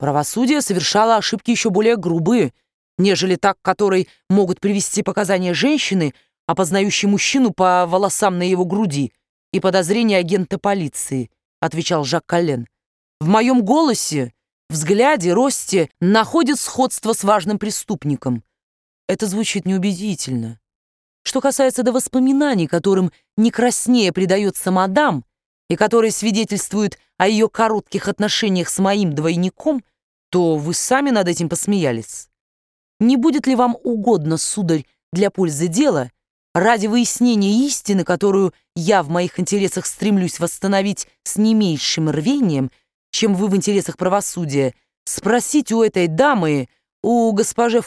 Правосудие совершало ошибки еще более грубые, нежели та, к которой могут привести показания женщины, опознающей мужчину по волосам на его груди, и подозрения агента полиции, отвечал Жак Коллен. В моем голосе, взгляде, росте находит сходство с важным преступником. Это звучит неубедительно. Что касается до воспоминаний, которым не краснее предается мадам, и которые свидетельствуют о ее коротких отношениях с моим двойником, то вы сами над этим посмеялись. Не будет ли вам угодно, сударь, для пользы дела, ради выяснения истины, которую я в моих интересах стремлюсь восстановить с не меньшим рвением, чем вы в интересах правосудия, спросить у этой дамы, у госпожи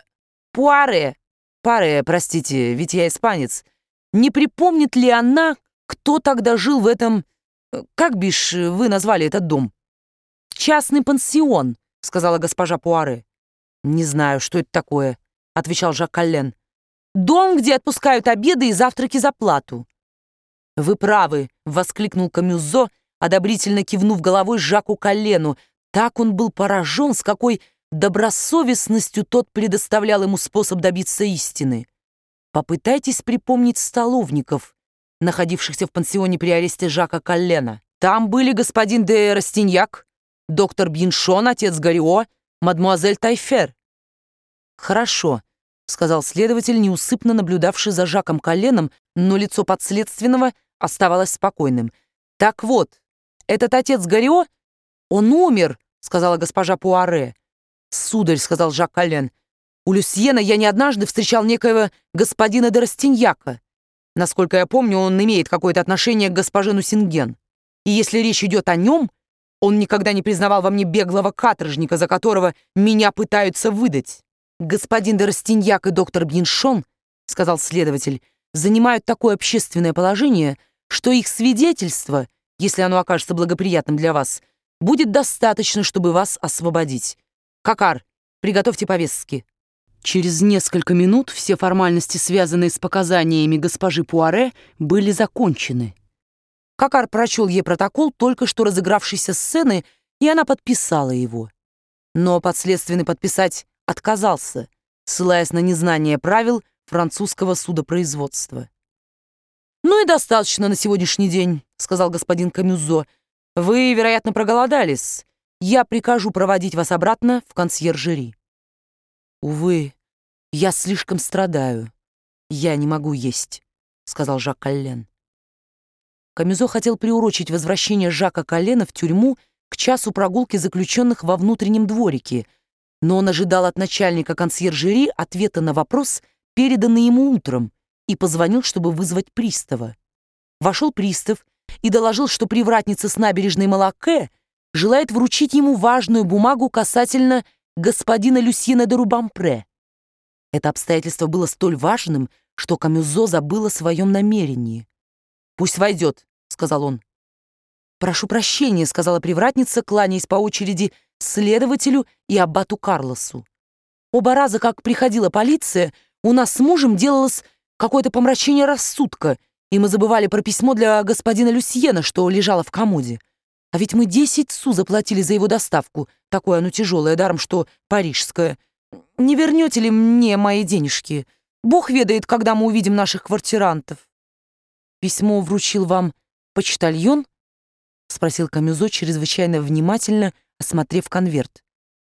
Пуаре, простите, ведь я испанец, не припомнит ли она, кто тогда жил в этом, как бишь вы назвали этот дом? Частный пансион, сказала госпожа Пуаре. «Не знаю, что это такое», — отвечал Жак Коллен. «Дом, где отпускают обеды и завтраки за плату». «Вы правы», — воскликнул Камюзо, одобрительно кивнув головой Жаку Коллену. Так он был поражен, с какой добросовестностью тот предоставлял ему способ добиться истины. Попытайтесь припомнить столовников, находившихся в пансионе при аресте Жака Коллена. Там были господин де Растиньяк, доктор Бьеншон, отец Горио, мадемуазель Тайфер. «Хорошо», — сказал следователь, неусыпно наблюдавший за Жаком Колленом, но лицо подследственного оставалось спокойным. «Так вот, этот отец Горио, он умер», — сказала госпожа Пуаре. «Сударь», — сказал Жак Коллен, — «у Люсьена я не однажды встречал некоего господина де Растиньяка. Насколько я помню, он имеет какое-то отношение к госпоже Нусинген. И если речь идет о нем, он никогда не признавал во мне беглого каторжника, за которого меня пытаются выдать. Господин де Растиньяк и доктор Бьеншон, — сказал следователь, — занимают такое общественное положение, что их свидетельство, если оно окажется благоприятным для вас, будет достаточно, чтобы вас освободить. Кокар, приготовьте повестки». Через несколько минут все формальности, связанные с показаниями госпожи Пуаре, были закончены. Кокар прочел ей протокол только что разыгравшейся сцены, и она подписала его. Но подследственный подписать отказался, ссылаясь на незнание правил французского судопроизводства. «Ну и достаточно на сегодняшний день», — сказал господин Камюзо. «Вы, вероятно, проголодались. Я прикажу проводить вас обратно в консьержери». «Увы, я слишком страдаю. Я не могу есть», — сказал Жак Коллен. Камюзо хотел приурочить возвращение Жака Коллена в тюрьму к часу прогулки заключенных во внутреннем дворике, но он ожидал от начальника консьержери ответа на вопрос, переданный ему утром, и позвонил, чтобы вызвать пристава. Вошел пристав и доложил, что привратница с набережной Малаке желает вручить ему важную бумагу касательно господина Люсьена де Рубампре. Это обстоятельство было столь важным, что Камюзо забыл о своем намерении. «Пусть войдет», — сказал он. «Прошу прощения», — сказала привратница, кланяясь по очереди следователю и аббату Карлосу. «Оба раза, как приходила полиция, у нас с мужем делалось какое-то помрачение рассудка, и мы забывали про письмо для господина Люсьена, что лежало в комоде. А ведь мы 10 су заплатили за его доставку, такое оно тяжелое, даром что парижское. Не вернете ли мне мои денежки? Бог ведает, когда мы увидим наших квартирантов». «Письмо вручил вам почтальон?» — спросил Камюзо, чрезвычайно внимательно осмотрев конверт.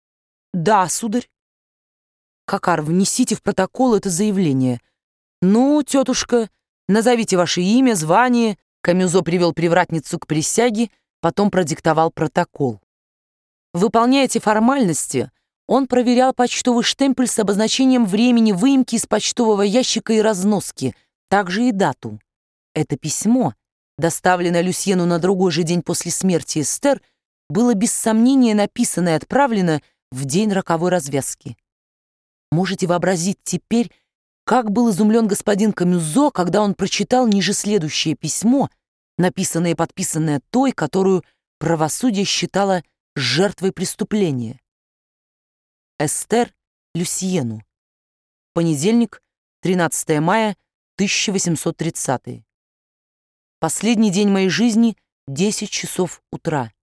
«Да, сударь». «Кокар, внесите в протокол это заявление. Ну, тетушка, назовите ваше имя, звание». Камюзо привел привратницу к присяге, потом продиктовал протокол. Выполняя эти формальности, он проверял почтовый штемпель с обозначением времени выемки из почтового ящика и разноски, также и дату. Это письмо, доставленное Люсьену на другой же день после смерти Эстер, было без сомнения написано и отправлено в день роковой развязки. Можете вообразить теперь, как был изумлен господин Камюзо, когда он прочитал ниже следующее письмо, написанное и подписанное той, которую правосудие считало жертвой преступления. Эстер Люсьену. Понедельник, 13 мая 1830. Последний день моей жизни, 10 часов утра.